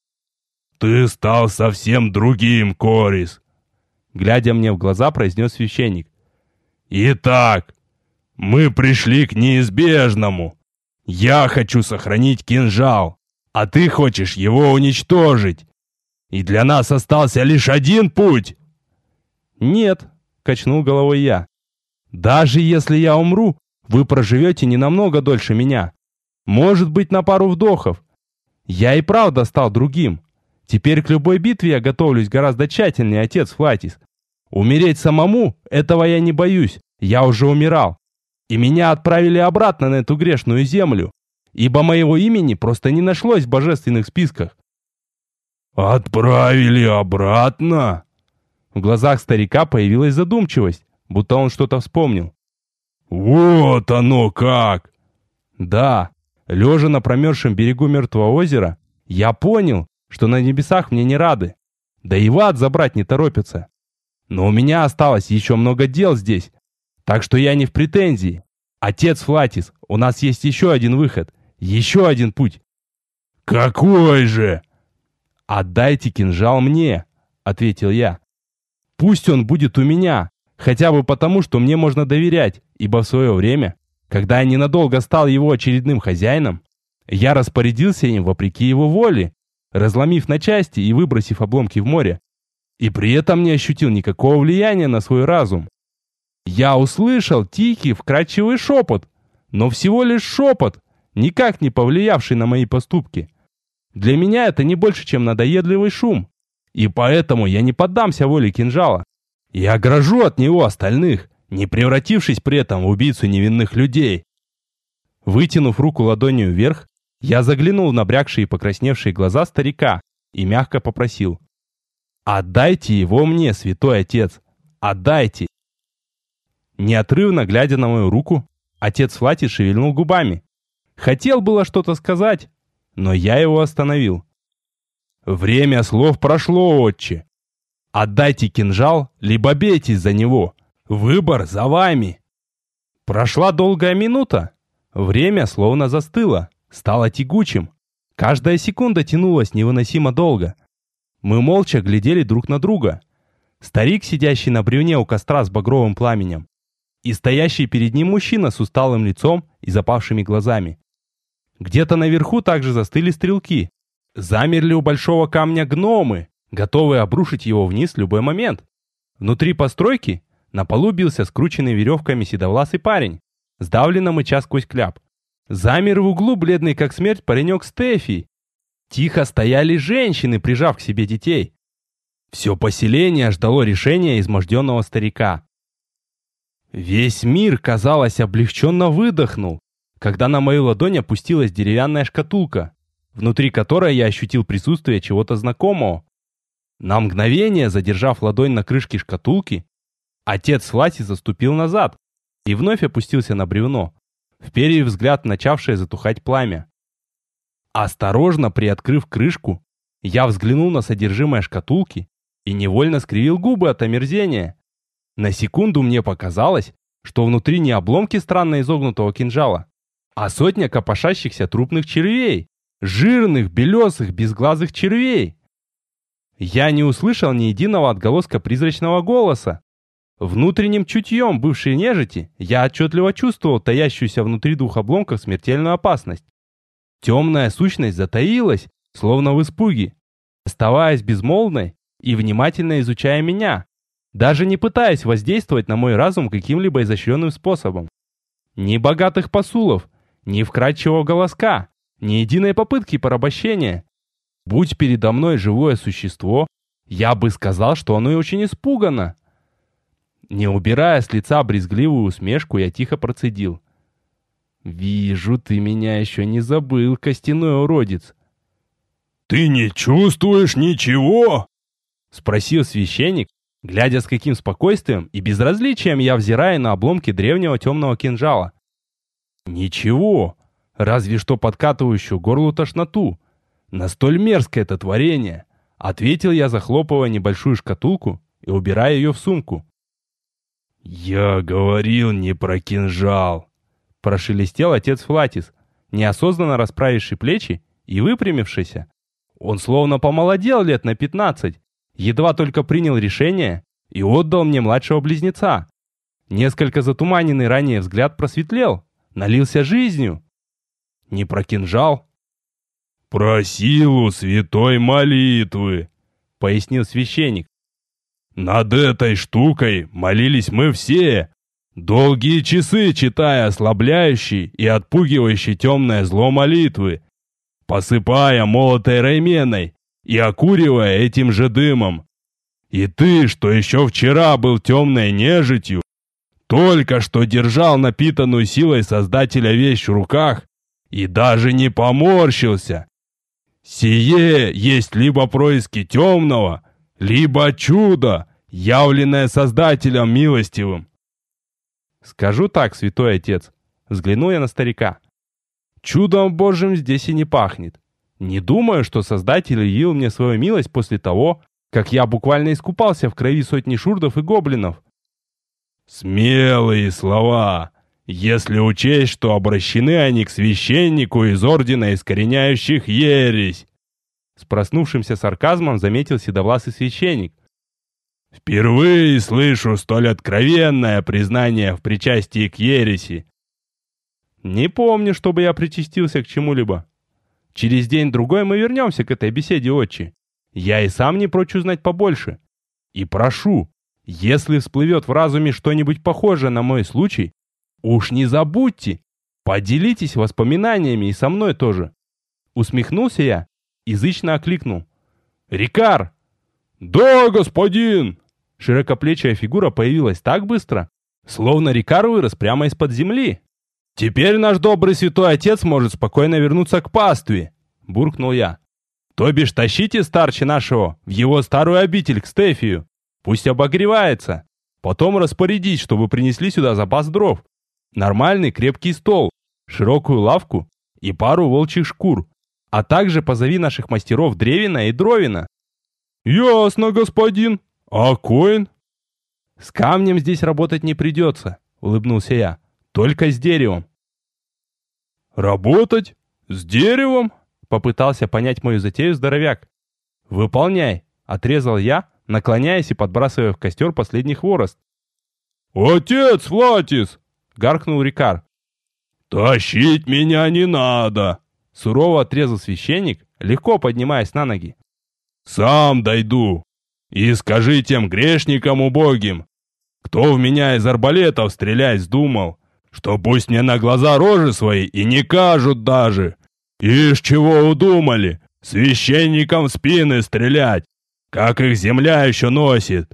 Speaker 2: Ты стал совсем другим, Корис,
Speaker 1: глядя мне в глаза, произнес священник.
Speaker 2: Итак, мы пришли к неизбежному. Я хочу сохранить кинжал, а ты хочешь его уничтожить. И для нас остался лишь один путь.
Speaker 1: Нет, качнул головой я. Даже если я умру, вы проживете не намного дольше меня. Может быть, на пару вдохов. Я и правда стал другим. Теперь к любой битве я готовлюсь гораздо тщательнее, отец Флатис. Умереть самому, этого я не боюсь. Я уже умирал. И меня отправили обратно на эту грешную землю, ибо моего имени просто не нашлось в божественных списках.
Speaker 2: Отправили обратно?
Speaker 1: В глазах старика появилась задумчивость, будто он что-то вспомнил.
Speaker 2: Вот оно как!
Speaker 1: Да, лежа на промерзшем берегу мертвого озера, я понял, что на небесах мне не рады, да и в ад забрать не торопятся. Но у меня осталось еще много дел здесь, так что я не в претензии. Отец Флатис, у нас есть еще один выход, еще один путь.
Speaker 2: Какой же?
Speaker 1: Отдайте кинжал мне, ответил я. Пусть он будет у меня, хотя бы потому, что мне можно доверять, ибо в свое время, когда я ненадолго стал его очередным хозяином, я распорядился им вопреки его воле, разломив на части и выбросив обломки в море, и при этом не ощутил никакого влияния на свой разум. Я услышал тихий, вкрадчивый шепот, но всего лишь шепот, никак не повлиявший на мои поступки. Для меня это не больше, чем надоедливый шум, и поэтому я не поддамся воле кинжала. Я огражу от него остальных, не превратившись при этом в убийцу невинных людей. Вытянув руку ладонью вверх, я заглянул в набрякшие и покрасневшие глаза старика и мягко попросил: «Отдайте его мне, святой отец, отдайте!» Неотрывно глядя на мою руку, отец Флатис шевельнул губами. Хотел было что-то сказать, но я его остановил. «Время слов прошло, отче. Отдайте кинжал, либо бейтесь за него. Выбор за вами». Прошла долгая минута. Время словно застыло, стало тягучим. Каждая секунда тянулась невыносимо долго. Мы молча глядели друг на друга. Старик, сидящий на бревне у костра с багровым пламенем, и стоящий перед ним мужчина с усталым лицом и запавшими глазами. Где-то наверху также застыли стрелки. Замерли у большого камня гномы, готовые обрушить его вниз в любой момент. Внутри постройки на полу бился скрученный веревками седовласый парень, сдавленно мыча сквозь кляп. Замер в углу бледный как смерть паренек Стефи. Тихо стояли женщины, прижав к себе детей. Все поселение ждало решения изможденного старика. Весь мир, казалось, облегченно выдохнул, когда на мою ладонь опустилась деревянная шкатулка, внутри которой я ощутил присутствие чего-то знакомого. На мгновение, задержав ладонь на крышке шкатулки, отец Флатис заступил назад и вновь опустился на бревно, вперев взгляд в начавшее затухать пламя. Осторожно приоткрыв крышку, я взглянул на содержимое шкатулки и невольно скривил губы от омерзения. На секунду мне показалось, что внутри не обломки странно изогнутого кинжала, а сотня копошащихся трупных червей, Жирных, белесых, безглазых червей. Я не услышал ни единого отголоска призрачного голоса. Внутренним чутьем бывшей нежити я отчетливо чувствовал таящуюся внутри двух обломков смертельную опасность. Темная сущность затаилась, словно в испуге, оставаясь безмолвной и внимательно изучая меня, даже не пытаясь воздействовать на мой разум каким-либо изощренным способом. Ни богатых посулов, ни вкрадчивого голоска, ни единой попытки порабощения. Будь передо мной живое существо, я бы сказал, что оно и очень испугано. Не убирая с лица брезгливую усмешку, я тихо процедил. «Вижу, ты меня еще не забыл, костяной уродец».
Speaker 2: «Ты не чувствуешь ничего?»
Speaker 1: — спросил священник, глядя с каким спокойствием и безразличием я взираю на обломки древнего темного кинжала. «Ничего, разве что подкатывающую горлу тошноту. На столь мерзкое это творение», — ответил я, захлопывая небольшую шкатулку и убирая ее в сумку.
Speaker 2: «Я говорил не про кинжал»,
Speaker 1: — прошелестел отец Флатис, неосознанно расправивший плечи и выпрямившийся. Он словно помолодел лет на пятнадцать, едва только принял решение и отдал мне младшего близнеца. Несколько затуманенный ранее взгляд просветлел, налился жизнью. Не про кинжал.
Speaker 2: «Про силу святой молитвы», — пояснил священник. «Над этой штукой молились мы все, долгие часы читая ослабляющие и отпугивающие темное зло молитвы, посыпая молотой райменой и окуривая этим же дымом. И ты, что еще вчера был темной нежитью, только что держал напитанную силой Создателя вещь в руках и даже не поморщился. Сие есть либо происки темного, либо чудо, явленное Создателем милостивым».
Speaker 1: «Скажу так, святой отец», — взглянул я на старика. «Чудом Божьим здесь и не пахнет. Не думаю, что Создатель явил мне свою милость после того, как я буквально искупался в крови сотни шурдов и гоблинов».
Speaker 2: «Смелые слова, если учесть, что обращены они к священнику из ордена искореняющих ересь»,
Speaker 1: с проснувшимся сарказмом заметил седовласый священник.
Speaker 2: «Впервые слышу столь откровенное признание в причастии к ереси».
Speaker 1: «Не помню, чтобы я причастился к чему-либо. Через день-другой мы вернемся к этой беседе, отче. Я и сам не прочь узнать побольше. И прошу, если всплывет в разуме что-нибудь похожее на мой случай, уж не забудьте, поделитесь воспоминаниями и со мной тоже». Усмехнулся я, язычно окликнул. «Рикар!»
Speaker 2: «Да, господин!»
Speaker 1: Широкоплечая фигура появилась так быстро, словно Рикар вырос прямо из-под земли. «Теперь наш добрый святой отец может спокойно вернуться к пастве», — буркнул я. «То бишь тащите старче нашего в его старую обитель к Стефию. Пусть обогревается. Потом распорядись, чтобы принесли сюда запас дров, нормальный крепкий стол, широкую лавку и пару волчьих шкур, а также позови наших мастеров Древина и Дровина».
Speaker 2: «Ясно, господин. А коин?»
Speaker 1: «С камнем здесь работать не придется», — улыбнулся я. «Только с деревом».
Speaker 2: «Работать? С деревом?»
Speaker 1: — попытался понять мою затею здоровяк. «Выполняй», — отрезал я, наклоняясь и подбрасывая в костер последний хворост.
Speaker 2: «Отец Флатис!»
Speaker 1: — гаркнул Рикар.
Speaker 2: «Тащить меня не надо!»
Speaker 1: — сурово отрезал священник, легко поднимаясь на ноги.
Speaker 2: «Сам дойду. И скажи тем грешникам убогим, кто в меня из арбалетов стрелять вздумал, что пусть мне на глаза рожи свои и не кажут даже. Ишь чего удумали, священникам в спины стрелять, как их земля еще носит».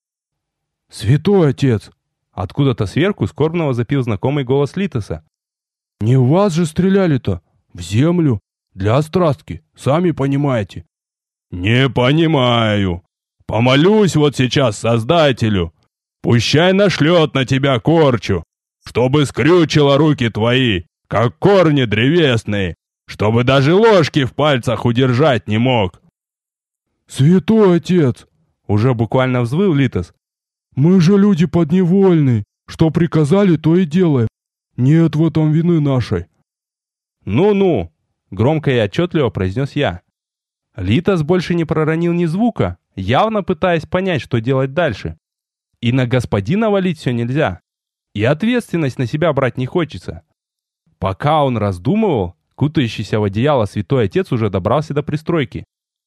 Speaker 1: «Святой отец!» — откуда-то сверху скорбно возопил знакомый голос Литоса. «Не в вас же стреляли-то, в землю, для острастки, сами понимаете».
Speaker 2: «Не понимаю. Помолюсь вот сейчас Создателю. Пущай нашлет на тебя корчу, чтобы скрючило руки твои, как корни древесные, чтобы даже ложки в пальцах удержать не мог».
Speaker 1: «Святой отец!» — уже буквально взвыл Литос. «Мы же люди подневольные. Что приказали, то и делаем. Нет в этом вины нашей». «Ну-ну!» — громко и отчетливо произнес я. Литос больше не проронил ни звука, явно пытаясь понять, что делать дальше. И на господина валить все нельзя. И ответственность на себя брать не хочется. Пока он раздумывал, кутающийся в одеяло святой отец уже добрался до пристройки.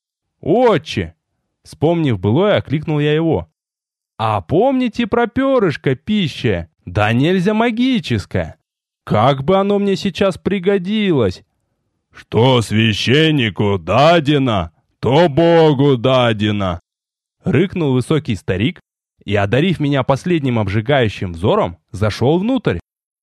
Speaker 1: «Отче!» Вспомнив былое, окликнул я его. «А помните про перышко пища? Да нельзя магическое! Как бы оно мне сейчас пригодилось!»
Speaker 2: «Что священнику дадено, то Богу дадено!»
Speaker 1: Рыкнул высокий старик и, одарив меня последним обжигающим взором, зашел внутрь.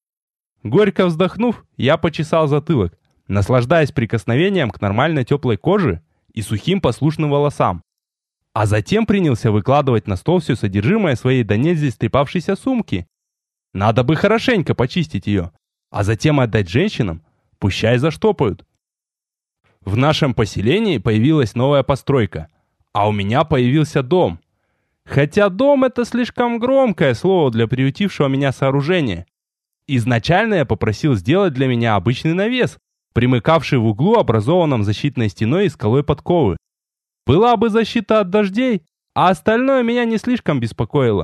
Speaker 1: Горько вздохнув, я почесал затылок, наслаждаясь прикосновением к нормально теплой коже и сухим послушным волосам. А затем принялся выкладывать на стол все содержимое своей до нельзя истрепавшейся сумки. Надо бы хорошенько почистить ее, а затем отдать женщинам, пущай заштопают. В нашем поселении появилась новая постройка, а у меня появился дом. Хотя дом — это слишком громкое слово для приютившего меня сооружения. Изначально я попросил сделать для меня обычный навес, примыкавший в углу, образованном защитной стеной и скалой подковы. Была бы защита от дождей, а остальное меня не слишком беспокоило.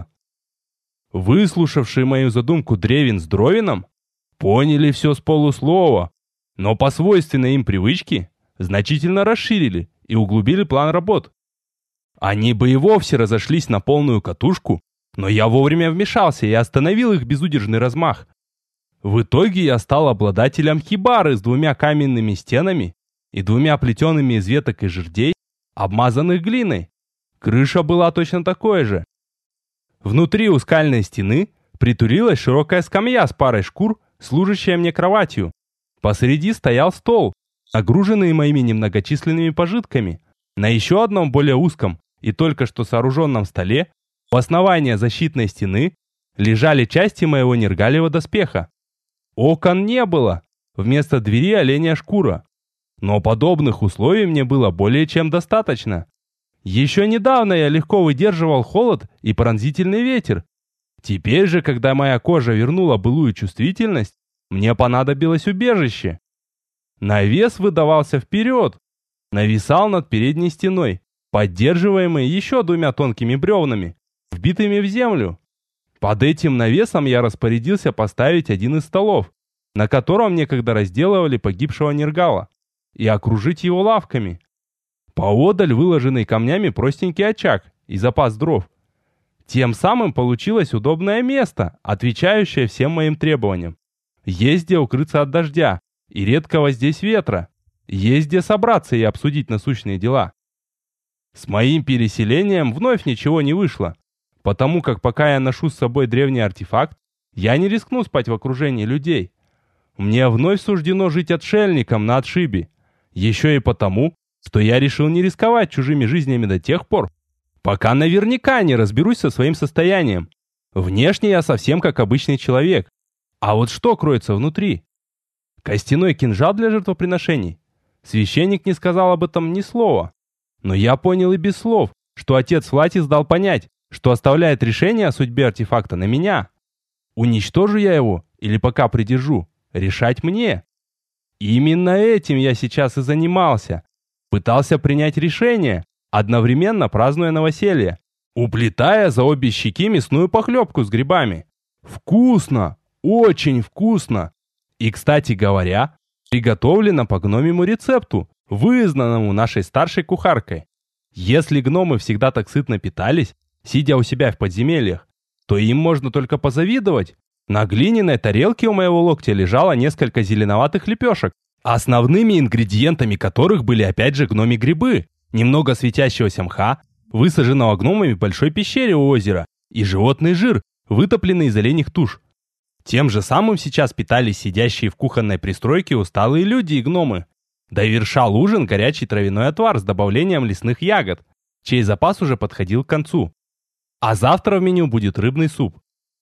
Speaker 1: Выслушавшие мою задумку Древин с Дровином поняли все с полуслова, но по свойственной им привычке значительно расширили и углубили план работ. Они бы и вовсе разошлись на полную катушку, но я вовремя вмешался и остановил их безудержный размах. В итоге я стал обладателем хибары с двумя каменными стенами и двумя плетеными из веток и жердей, обмазанных глиной. Крыша была точно такой же. Внутри у скальной стены притулилась широкая скамья с парой шкур, служащая мне кроватью. Посреди стоял стол, нагруженный моими немногочисленными пожитками. На еще одном более узком и только что сооруженном столе у основания защитной стены лежали части моего нергалевого доспеха. Окон не было, вместо двери оленя шкура. Но подобных условий мне было более чем достаточно. Еще недавно я легко выдерживал холод и пронзительный ветер. Теперь же, когда моя кожа вернула былую чувствительность, мне понадобилось убежище. Навес выдавался вперед, нависал над передней стеной, поддерживаемый еще двумя тонкими бревнами, вбитыми в землю. Под этим навесом я распорядился поставить один из столов, на котором некогда разделывали погибшего нергала, и окружить его лавками. Поодаль выложенный камнями простенький очаг и запас дров. Тем самым получилось удобное место, отвечающее всем моим требованиям. Есть где укрыться от дождя и редкого здесь ветра. Есть где собраться и обсудить насущные дела. С моим переселением вновь ничего не вышло, потому как пока я ношу с собой древний артефакт, я не рискну спать в окружении людей. Мне вновь суждено жить отшельником на отшибе. Еще и потому, что я решил не рисковать чужими жизнями до тех пор, пока наверняка не разберусь со своим состоянием. Внешне я совсем как обычный человек. А вот что кроется внутри? Костяной кинжал для жертвоприношений? Священник не сказал об этом ни слова. Но я понял и без слов, что отец Флатис дал понять, что оставляет решение о судьбе артефакта на меня. Уничтожу я его или пока придержу, решать мне. Именно этим я сейчас и занимался. Пытался принять решение, одновременно празднуя новоселье, уплетая за обе щеки мясную похлебку с грибами. Вкусно! Очень вкусно! И, кстати говоря, приготовлено по гномьему рецепту, вызнанному нашей старшей кухаркой. Если гномы всегда так сытно питались, сидя у себя в подземельях, то им можно только позавидовать. На глиняной тарелке у моего локтя лежало несколько зеленоватых лепешек, основными ингредиентами которых были опять же гноми грибы, немного светящегося мха, высаженного гномами в большой пещере у озера, и животный жир, вытопленный из оленьих туш. Тем же самым сейчас питались сидящие в кухонной пристройке усталые люди и гномы. Довершал ужин горячий травяной отвар с добавлением лесных ягод, чей запас уже подходил к концу. А завтра в меню будет рыбный суп.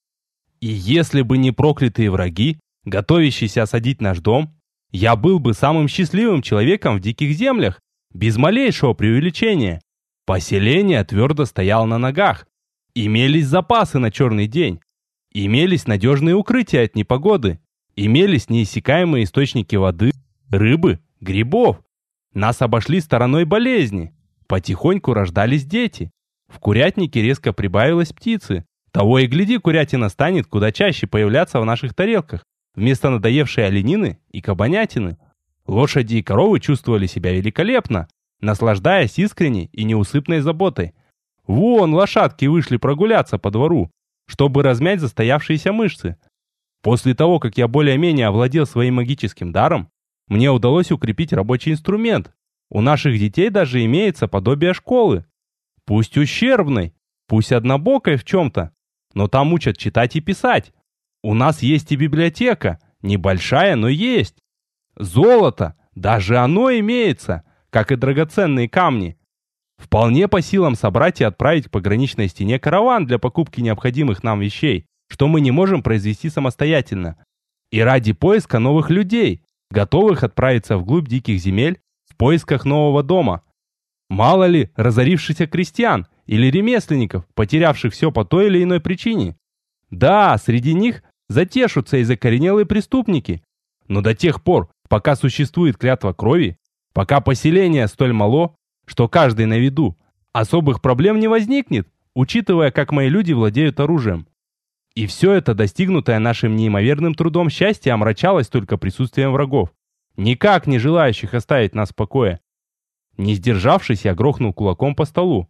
Speaker 1: И если бы не проклятые враги, готовящиеся осадить наш дом, я был бы самым счастливым человеком в диких землях, без малейшего преувеличения. Поселение твердо стояло на ногах. Имелись запасы на черный день. Имелись надежные укрытия от непогоды. Имелись неиссякаемые источники воды, рыбы, грибов. Нас обошли стороной болезни. Потихоньку рождались дети. В курятнике резко прибавилось птицы. Того и гляди, курятина станет куда чаще появляться в наших тарелках, вместо надоевшей оленины и кабанятины. Лошади и коровы чувствовали себя великолепно, наслаждаясь искренней и неусыпной заботой. Вон лошадки вышли прогуляться по двору, чтобы размять застоявшиеся мышцы. После того, как я более-менее овладел своим магическим даром, мне удалось укрепить рабочий инструмент. У наших детей даже имеется подобие школы. Пусть ущербной, пусть однобокой в чем-то, но там учат читать и писать. У нас есть и библиотека, небольшая, но есть. Золото, даже оно имеется, как и драгоценные камни. Вполне по силам собрать и отправить к пограничной стене караван для покупки необходимых нам вещей, что мы не можем произвести самостоятельно. И ради поиска новых людей, готовых отправиться вглубь диких земель в поисках нового дома. Мало ли разорившихся крестьян или ремесленников, потерявших все по той или иной причине. Да, среди них затешутся и закоренелые преступники. Но до тех пор, пока существует клятва крови, пока поселение столь мало, что каждый на виду, особых проблем не возникнет, учитывая, как мои люди владеют оружием. И все это, достигнутое нашим неимоверным трудом счастье, омрачалось только присутствием врагов, никак не желающих оставить нас в покое. Не сдержавшись, я грохнул кулаком по столу.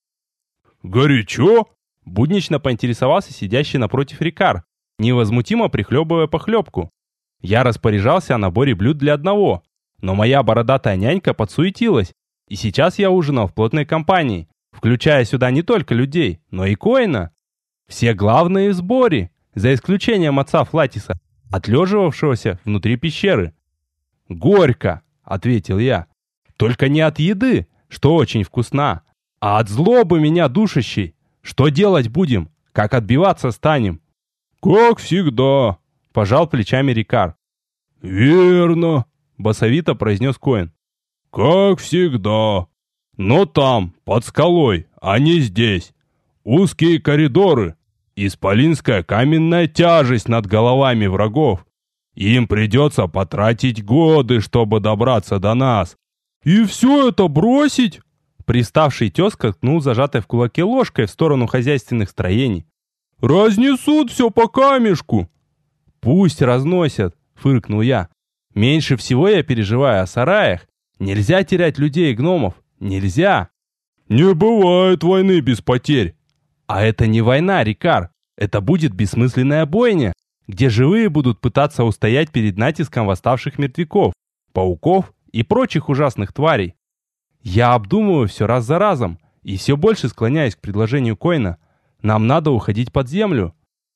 Speaker 2: «Горячо?»
Speaker 1: — буднично поинтересовался сидящий напротив Рикар, невозмутимо прихлебывая похлебку. Я распоряжался о наборе блюд для одного, но моя бородатая нянька подсуетилась, и сейчас я ужинал в плотной компании, включая сюда не только людей, но и Коэна. Все главные в сборе, за исключением отца Флатиса, отлеживавшегося внутри пещеры. «Горько», — ответил я, — «только не от еды, что очень вкусна, а от злобы меня душащей. Что делать будем? Как отбиваться станем?»
Speaker 2: «Как всегда»,
Speaker 1: — пожал плечами Рикар.
Speaker 2: «Верно»,
Speaker 1: — басовито произнес Коэн.
Speaker 2: «Как всегда. Но там, под скалой, а не здесь. Узкие коридоры, исполинская каменная тяжесть над головами врагов. Им придется потратить годы, чтобы добраться до нас».
Speaker 1: «И все это бросить?» Приставший тезка ткнул зажатой в кулаке ложкой в сторону хозяйственных строений. «Разнесут все по камешку». «Пусть разносят», — фыркнул я. «Меньше всего я переживаю о сараях. Нельзя терять людей и гномов. Нельзя».
Speaker 2: «Не бывает войны без потерь».
Speaker 1: «А это не война, Рикар. Это будет бессмысленная бойня, где живые будут пытаться устоять перед натиском восставших мертвяков, пауков и прочих ужасных тварей. Я обдумываю все раз за разом и все больше склоняюсь к предложению Коэна. Нам надо уходить под землю».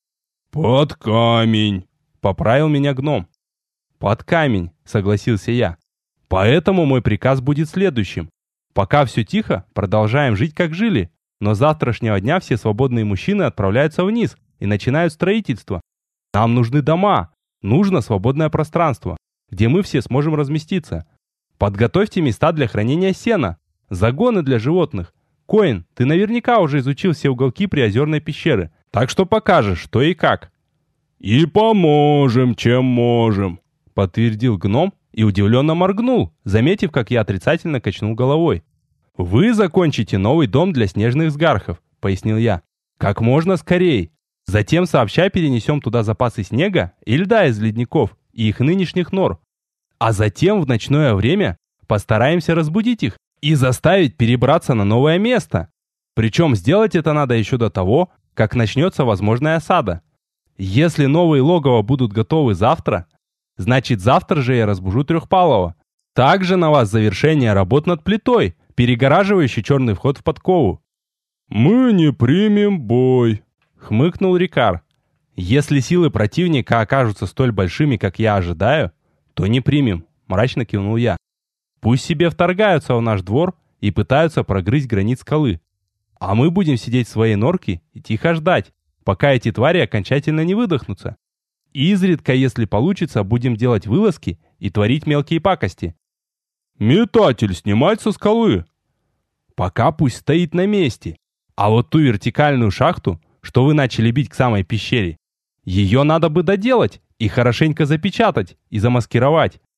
Speaker 2: «Под камень»,
Speaker 1: — поправил меня гном. «Под камень», — согласился я. «Поэтому мой приказ будет следующим. Пока все тихо, продолжаем жить, как жили, но с завтрашнего дня все свободные мужчины отправляются вниз и начинают строительство. Нам нужны дома, нужно свободное пространство, где мы все сможем разместиться. Подготовьте места для хранения сена, загоны для животных. Коэн, ты наверняка уже изучил все уголки Приозерной пещеры, так что покажешь, что и как».
Speaker 2: «И поможем, чем можем»,
Speaker 1: — подтвердил гном и удивленно моргнул, заметив, как я отрицательно качнул головой. «Вы закончите новый дом для снежных сгархов», — пояснил я. «Как можно скорей. Затем сообща перенесем туда запасы снега и льда из ледников и их нынешних нор. А затем в ночное время постараемся разбудить их и заставить перебраться на новое место. Причем сделать это надо еще до того, как начнется возможная осада. Если новые логово будут готовы завтра, значит завтра же я разбужу Трехпалого. Также на вас завершение работ над плитой, перегораживающей черный вход в подкову».
Speaker 2: «Мы не примем бой»,
Speaker 1: — хмыкнул Рикар. «Если силы противника окажутся столь большими, как я ожидаю, то не примем», — мрачно кивнул я. «Пусть себе вторгаются в наш двор и пытаются прогрызть границ скалы. А мы будем сидеть в своей норке и тихо ждать, пока эти твари окончательно не выдохнутся. И изредка, если получится, будем делать вылазки и творить мелкие пакости».
Speaker 2: «Метатель снимать со скалы».
Speaker 1: «Пока пусть стоит на месте. А вот ту вертикальную шахту, что вы начали бить к самой пещере, ее надо бы доделать и хорошенько запечатать и замаскировать.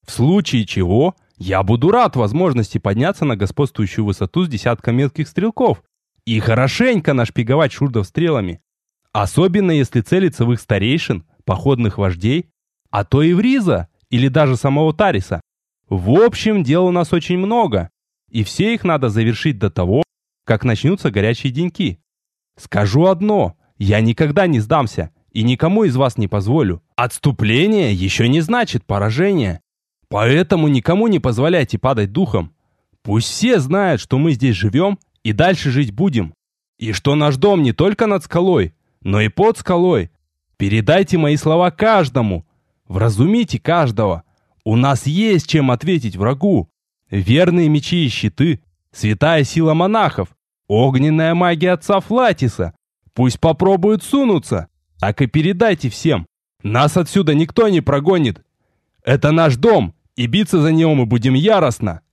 Speaker 1: В случае чего, я буду рад возможности подняться на господствующую высоту с десятком мелких стрелков и хорошенько нашпиговать шурдов стрелами. Особенно если целиться в их старейшин, походных вождей, а то и в Риза или даже самого Тариса. В общем, дел у нас очень много, и все их надо завершить до того, как начнутся горячие деньки. Скажу одно, я никогда не сдамся и никому из вас не позволю. Отступление еще не значит поражение, поэтому никому не позволяйте падать духом. Пусть все знают, что мы здесь живем и дальше жить будем, и что наш дом не только над скалой, но и под скалой. Передайте мои слова каждому, вразумите каждого. У нас есть чем ответить врагу. Верные мечи и щиты, святая сила монахов, огненная магия отца Флатиса. Пусть попробуют сунуться, так и передайте всем. Нас отсюда никто не прогонит. Это наш дом, и биться за него мы будем яростно.